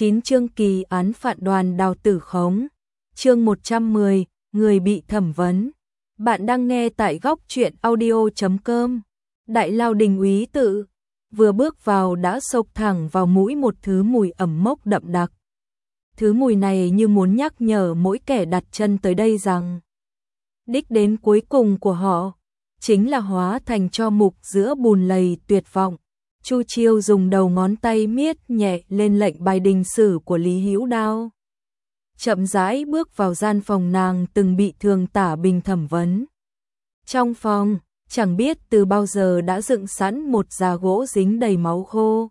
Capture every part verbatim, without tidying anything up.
chín chương kỳ án phạt đoàn Đào Tử Khống. Chương một trăm mười, người bị thẩm vấn. Bạn đang nghe tại góc truyện audio chấm com. Đại lao đình úy tự, vừa bước vào đã xộc thẳng vào mũi một thứ mùi ẩm mốc đậm đặc. Thứ mùi này như muốn nhắc nhở mỗi kẻ đặt chân tới đây rằng đích đến cuối cùng của họ chính là hóa thành tro mục giữa bùn lầy tuyệt vọng. Chu Chiêu dùng đầu ngón tay miết nhẹ lên lệnh bài đình sử của Lý Hữu Đao. Chậm rãi bước vào gian phòng nàng từng bị Thường Tả Bình thẩm vấn. Trong phòng, chẳng biết từ bao giờ đã dựng sẵn một giá gỗ dính đầy máu khô.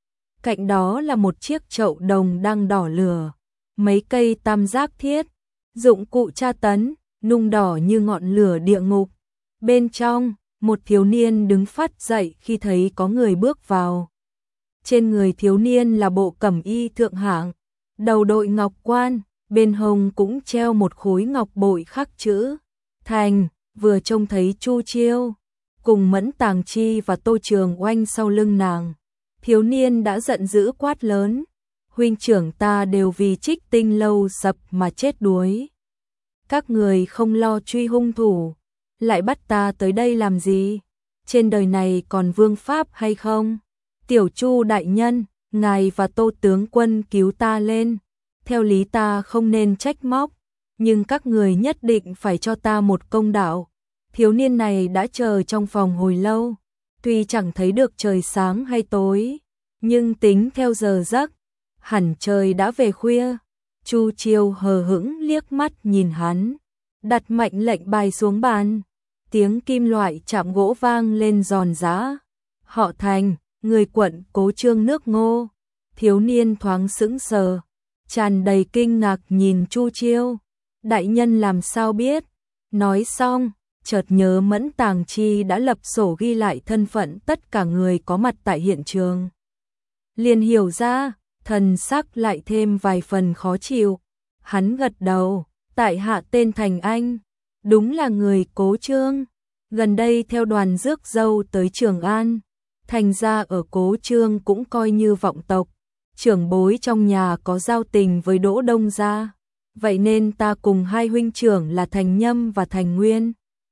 Cạnh đó là một chiếc chậu đồng đang đỏ lửa, mấy cây tam giác thiết, dụng cụ tra tấn, nung đỏ như ngọn lửa địa ngục. Bên trong, một thiếu niên đứng phắt dậy khi thấy có người bước vào. Trên người thiếu niên là bộ cẩm y thượng hạng, đầu đội ngọc quan, bên hông cũng treo một khối ngọc bội khắc chữ Thành. Vừa trông thấy Chu Chiêu cùng Mẫn Tàng Chi và Tô Trường Oanh sau lưng nàng, thiếu niên đã giận dữ quát lớn: huynh trưởng ta đều vì Trích Tinh lâu sập mà chết đuối, các người không lo truy hung thủ, lại bắt ta tới đây làm gì? Trên đời này còn vương pháp hay không? Tiểu Chu đại nhân, ngài và Tô tướng quân cứu ta lên, theo lý ta không nên trách móc, nhưng các người nhất định phải cho ta một công đạo. Thiếu niên này đã chờ trong phòng hồi lâu, tuy chẳng thấy được trời sáng hay tối, nhưng tính theo giờ giấc, hẳn trời đã về khuya. Chu Chiêu hờ hững liếc mắt nhìn hắn, đặt mạnh lệnh bài xuống bàn, tiếng kim loại chạm gỗ vang lên giòn giã. Họ Thành, người quận Cố Trương nước Ngô. Thiếu niên thoáng sững sờ, tràn đầy kinh ngạc nhìn Chu Chiêu. Đại nhân làm sao biết? Nói xong, chợt nhớ Mẫn Tàng Chi đã lập sổ ghi lại thân phận tất cả người có mặt tại hiện trường. Liền hiểu ra, thần sắc lại thêm vài phần khó chịu. Hắn gật đầu, tại hạ tên Thành Anh, đúng là người Cố Trương. Gần đây theo đoàn rước dâu tới Trường An, thành ra ở Cố Trương cũng coi như vọng tộc. Trưởng bối trong nhà có giao tình với Đỗ Đông gia, vậy nên ta cùng hai huynh trưởng là Thành Nhâm và Thành Nguyên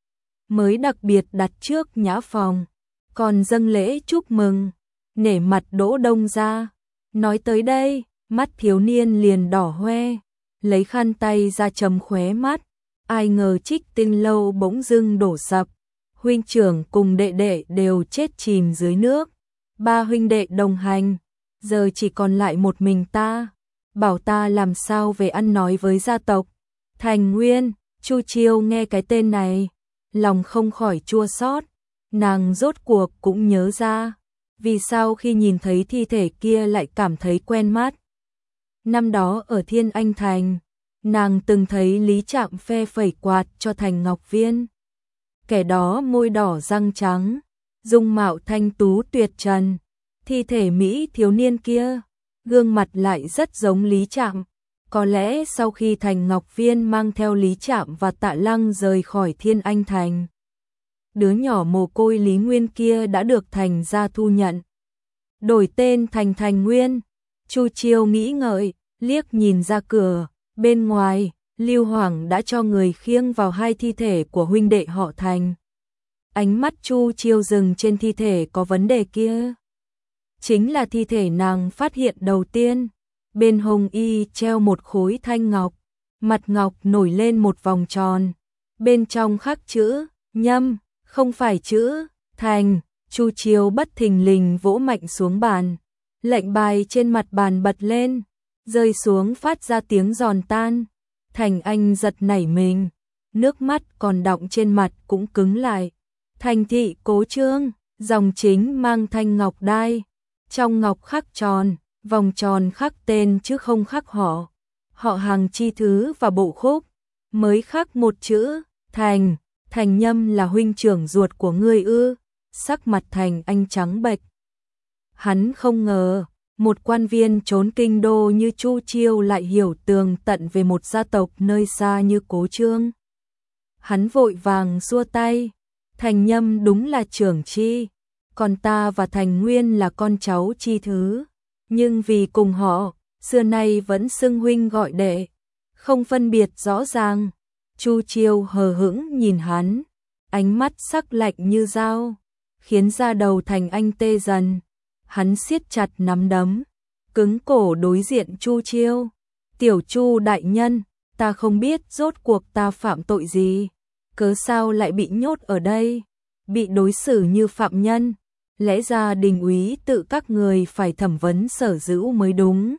mới đặc biệt đặt trước nhã phòng, còn dâng lễ chúc mừng, nể mặt Đỗ Đông gia. Nói tới đây, mắt thiếu niên liền đỏ hoe, lấy khăn tay ra chấm khóe mắt. Ai ngờ Trích Tinh lâu bỗng dưng đổ sập, huynh trưởng cùng đệ đệ đều chết chìm dưới nước, ba huynh đệ đồng hành, giờ chỉ còn lại một mình ta, bảo ta làm sao về ăn nói với gia tộc. Thành Nguyên. Chu Chiêu nghe cái tên này, lòng không khỏi chua xót, nàng rốt cuộc cũng nhớ ra, vì sao khi nhìn thấy thi thể kia lại cảm thấy quen mắt. Năm đó ở Thiên Anh Thành, nàng từng thấy Lý Trạm phe phẩy quạt cho Thành Ngọc Viên. Kẻ đó môi đỏ răng trắng, dung mạo thanh tú tuyệt trần. Thi thể Mỹ thiếu niên kia, gương mặt lại rất giống Lý Trạm. Có lẽ sau khi Thành Ngọc Viên mang theo Lý Trạm và Tạ Lăng rời khỏi Thiên Anh Thành, đứa nhỏ mồ côi Lý Nguyên kia đã được Thành gia thu nhận, đổi tên thành Thành Nguyên. Chu Chiêu nghĩ ngợi, liếc nhìn ra cửa, bên ngoài, Lưu Hoàng đã cho người khiêng vào hai thi thể của huynh đệ họ Thành. Ánh mắt Chu Chiêu dừng trên thi thể có vấn đề kia. Chính là thi thể nàng phát hiện đầu tiên. Bên hông y treo một khối thanh ngọc, mặt ngọc nổi lên một vòng tròn, bên trong khắc chữ Nhâm, không phải chữ Thành. Chu Chiêu bất thình lình vỗ mạnh xuống bàn, lệnh bài trên mặt bàn bật lên, rơi xuống phát ra tiếng giòn tan. Thành Anh giật nảy mình, nước mắt còn đọng trên mặt cũng cứng lại. Thành thị Cố Trương, dòng chính mang thanh ngọc đai, trong ngọc khắc tròn, vòng tròn khắc tên chứ không khắc họ, họ hàng chi thứ và bộ khúc, mới khắc một chữ Thành. Thành Nhâm là huynh trưởng ruột của ngươi ư? Sắc mặt Thành Anh trắng bệch. Hắn không ngờ, một quan viên trốn kinh đô như Chu Chiêu lại hiểu tường tận về một gia tộc nơi xa như Cố Trương. Hắn vội vàng xua tay, Thành Nhâm đúng là trưởng chi, còn ta và Thành Nguyên là con cháu chi thứ, nhưng vì cùng họ, xưa nay vẫn xưng huynh gọi đệ, không phân biệt rõ ràng. Chu Chiêu hờ hững nhìn hắn, ánh mắt sắc lạnh như dao, khiến da đầu Thành Anh tê dần. Hắn siết chặt nắm đấm, cứng cổ đối diện Chu Chiêu. Tiểu Chu đại nhân, ta không biết rốt cuộc ta phạm tội gì, cớ sao lại bị nhốt ở đây, bị đối xử như phạm nhân. Lẽ ra Đình úy tự các người phải thẩm vấn Sở Dữu mới đúng.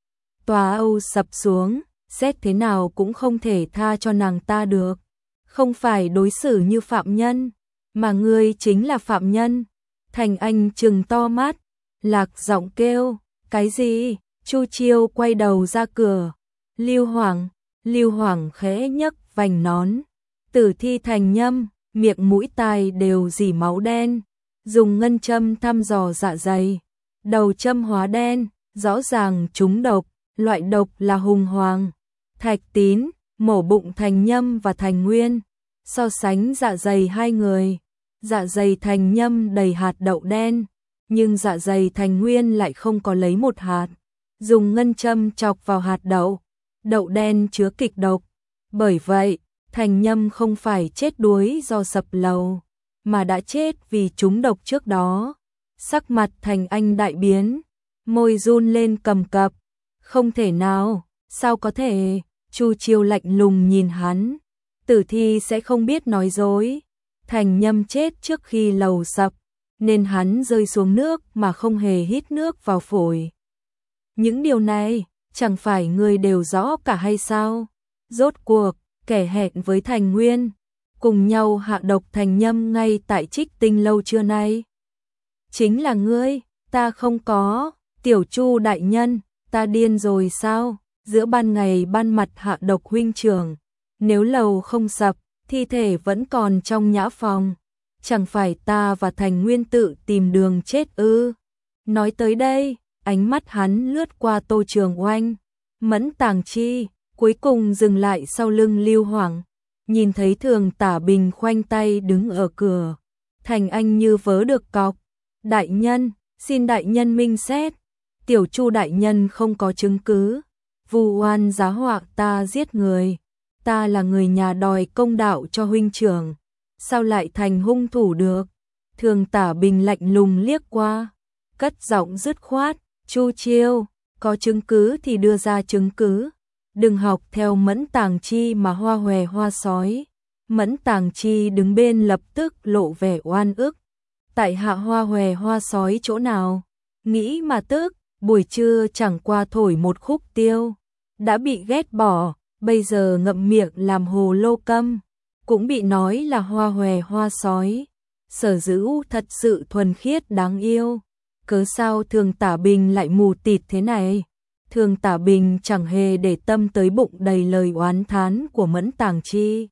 Tòa Âu sập xuống, xét thế nào cũng không thể tha cho nàng ta được. Không phải đối xử như phạm nhân, mà ngươi chính là phạm nhân. Thành Anh trừng to mắt, lạc giọng kêu, cái gì? Chu Chiêu quay đầu ra cửa. Lưu Hoàng, Lưu Hoàng khẽ nhấc vành nón, tử thi Thành Nhâm, miệng mũi tai đều dỉ máu đen, dùng ngân châm thăm dò dạ dày, đầu châm hóa đen, rõ ràng trúng độc, loại độc là hùng hoàng. Thạch Tín, mổ bụng Thành Nhâm và Thành Nguyên, so sánh dạ dày hai người, dạ dày Thành Nhâm đầy hạt đậu đen, nhưng dạ dày Thành Nguyên lại không có lấy một hạt. Dùng ngân châm chọc vào hạt đậu, đậu đen chứa kịch độc. Bởi vậy, Thành Nhâm không phải chết đuối do sập lầu, mà đã chết vì trúng độc trước đó. Sắc mặt Thành Anh đại biến, môi run lên cầm cập. Không thể nào, sao có thể? Chu Chiêu lạnh lùng nhìn hắn, tử thi sẽ không biết nói dối. Thành Nhâm chết trước khi lầu sập, nên hắn rơi xuống nước mà không hề hít nước vào phổi. Những điều này, chẳng phải người đều rõ cả hay sao? Rốt cuộc, kẻ hẹn với Thành Nguyên, cùng nhau hạ độc Thành Nhâm ngay tại Trích Tinh lâu trưa nay. Chính là ngươi, ta không có. Tiểu Chu đại nhân, ta điên rồi sao? Giữa ban ngày ban mặt hạ độc huynh trưởng, nếu lầu không sập, thi thể vẫn còn trong nhã phòng. Chẳng phải ta và Thành Nguyên tự tìm đường chết ư? Nói tới đây, ánh mắt hắn lướt qua Tô Trường Oanh, Mẫn Tàng Chi, cuối cùng dừng lại sau lưng Lưu Hoàng. Nhìn thấy Thường Tả Bình khoanh tay đứng ở cửa, Thành Anh như vớ được cọc. Đại nhân, xin đại nhân minh xét. Tiểu Chu đại nhân không có chứng cứ, vu oan giá họa ta giết người. Ta là người nhà đòi công đạo cho huynh trưởng, sao lại thành hung thủ được? Thường Tả Bình lạnh lùng liếc qua, cất giọng dứt khoát, Chu Chiêu, có chứng cứ thì đưa ra chứng cứ, đừng học theo Mẫn Tàng Chi mà hoa hòe hoa sói. Mẫn Tàng Chi đứng bên lập tức lộ vẻ oan ức, tại hạ hoa hòe hoa sói chỗ nào? Nghĩ mà tức, buổi trưa chẳng qua thổi một khúc tiêu, đã bị ghét bỏ, bây giờ ngậm miệng làm hồ lô câm, cũng bị nói là hoa hòe hoa sói. Sở Dữu thật sự thuần khiết đáng yêu, cớ sao Thường Tả Bình lại mù tịt thế này? Thường Tả Bình chẳng hề để tâm tới bụng đầy lời oán thán của Mẫn Tàng Chi,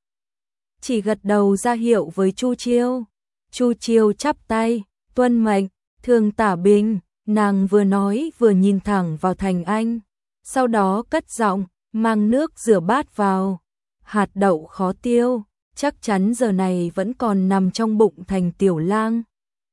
chỉ gật đầu ra hiệu với Chu Chiêu. Chu Chiêu chắp tay, tuân mệnh. Thường Tả Bình, nàng vừa nói vừa nhìn thẳng vào Thành Anh, sau đó cất giọng, mang nước rửa bát vào. Hạt đậu khó tiêu, chắc chắn giờ này vẫn còn nằm trong bụng Thành Tiểu Lang.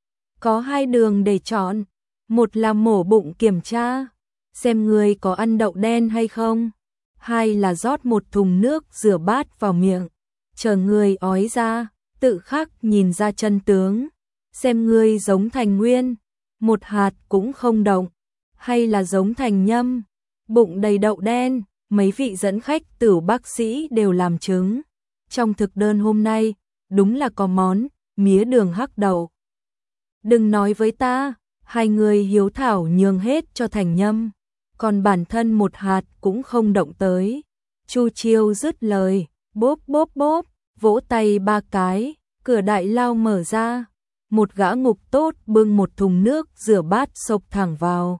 Có hai đường để chọn, một là mổ bụng kiểm tra, xem người có ăn đậu đen hay không, hai là rót một thùng nước rửa bát vào miệng, chờ người ói ra, tự khắc nhìn ra chân tướng, xem người giống Thành Nguyên, một hạt cũng không động, hay là giống Thành Nhâm, bụng đầy đậu đen. Mấy vị dẫn khách Tửu bác sĩ đều làm chứng, trong thực đơn hôm nay đúng là có món mía đường hắc đậu. Đừng nói với ta, hai người hiếu thảo nhường hết cho Thành Nhâm, còn bản thân một hạt cũng không động tới. Chu Chiêu dứt lời, bốp bốp bốp, vỗ tay ba cái, cửa đại lao mở ra, một gã ngục tốt bưng một thùng nước rửa bát xộc thẳng vào.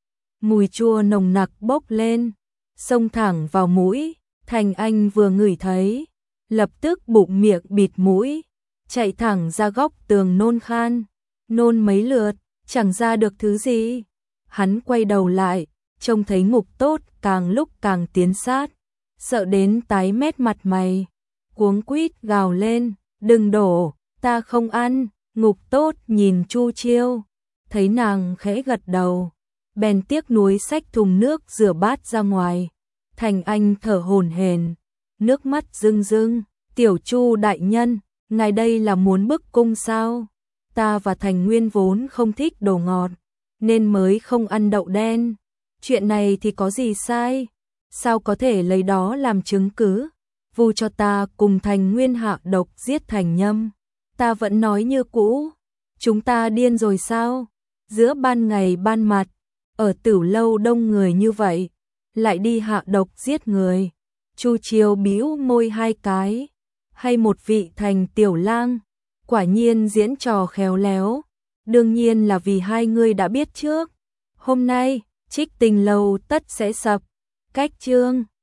Mùi chua nồng nặc bốc lên, xông thẳng vào mũi. Thành Anh vừa ngửi thấy, lập tức bụng miệng bịt mũi, chạy thẳng ra góc tường nôn khan, nôn mấy lượt, chẳng ra được thứ gì. Hắn quay đầu lại, trông thấy ngục tốt càng lúc càng tiến sát, sợ đến tái mét mặt mày, cuống quýt gào lên, đừng đổ, ta không ăn. Ngục tốt nhìn Chu Chiêu, thấy nàng khẽ gật đầu, bèn tiếc nuối xách thùng nước rửa bát ra ngoài. Thành Anh thở hổn hển, nước mắt rưng rưng, "Tiểu Chu đại nhân, ngài đây là muốn bức cung sao? Ta và Thành Nguyên vốn không thích đồ ngọt, nên mới không ăn đậu đen. Chuyện này thì có gì sai? Sao có thể lấy đó làm chứng cứ? Vu cho ta cùng Thành Nguyên hạ độc giết Thành Nhâm." Ta vẫn nói như cũ, chúng ta điên rồi sao? Giữa ban ngày ban mặt, ở Tử lâu đông người như vậy, lại đi hạ độc giết người. Chu Chiêu bĩu môi hai cái, hay một vị Thành tiểu lang, quả nhiên diễn trò khéo léo. Đương nhiên là vì hai người đã biết trước. Hôm nay, Trích Tình lâu tất sẽ sập. Cách chương